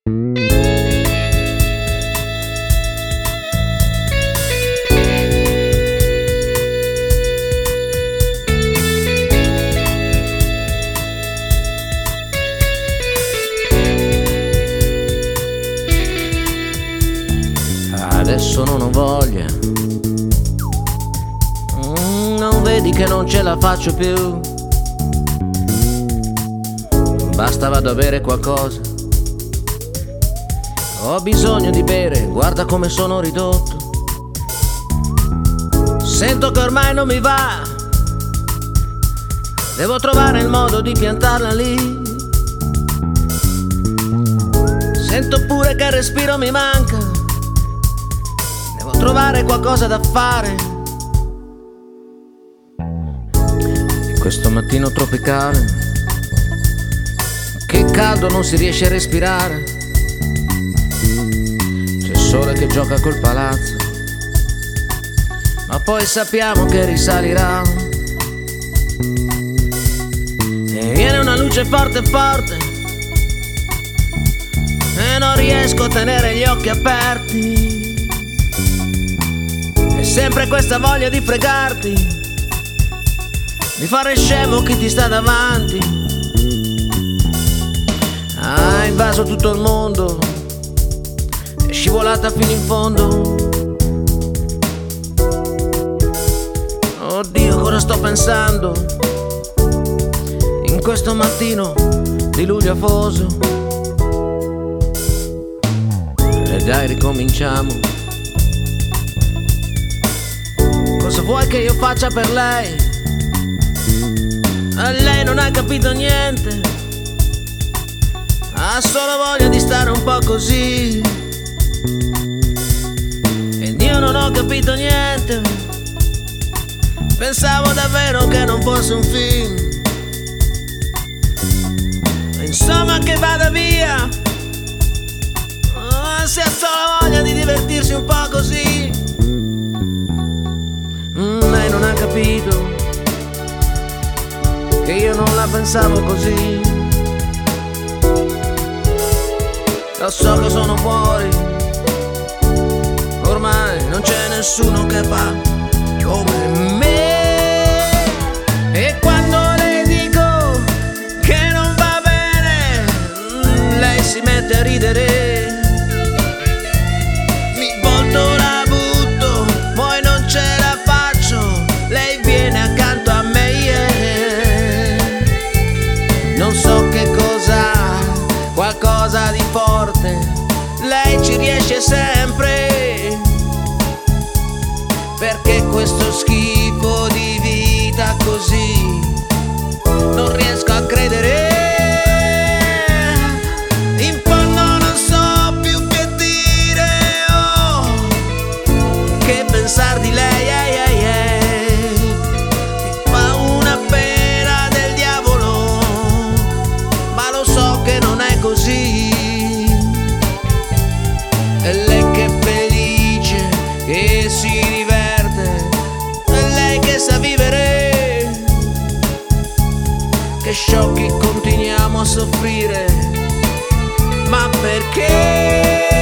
Adesso non ho voglia, non vedi che non ce la faccio più. Basta, vado a bere qualcosa. Ho bisogno di bere, guarda come sono ridotto. Sento che ormai non mi va, devo trovare il modo di piantarla lì. Sento pure che il respiro mi manca, devo trovare qualcosa da fare. E questo mattino tropicale, che caldo, non si riesce a respirare. C'è il sole che gioca col palazzo, ma poi sappiamo che risalirà. E viene una luce forte forte e non riesco a tenere gli occhi aperti. È sempre questa voglia di fregarti, di fare scemo chi ti sta davanti. Ha invaso tutto il mondo, è scivolata fino in fondo. Oddio, cosa sto pensando in questo mattino di luglio afoso. E dai, ricominciamo. Cosa vuoi che io faccia per lei? A lei non ha capito niente, ha solo voglia di stare un po' così. Ed io non ho capito niente, pensavo davvero che non fosse un film. Insomma, che vada via, se ha solo voglia di divertirsi un po' così. Lei non ha capito che io non la pensavo così. Lo so che sono fuori, ormai non c'è nessuno che fa come me. E quando le dico che non va bene, lei si mette a ridere. Mi volto, la butto, poi non ce la faccio, lei viene accanto a me, non so che cosa, qualcosa di forte, lei ci riesce sempre. Perché questo schifo di vita così non riesco a credere. In fondo non so più che dire, oh, che pensar di lei. Mi fa una pena del diavolo, ma lo so che non è così. È lei che è felice, che si diverte, è lei che sa vivere. Che sciocchi continuiamo a soffrire, ma perché?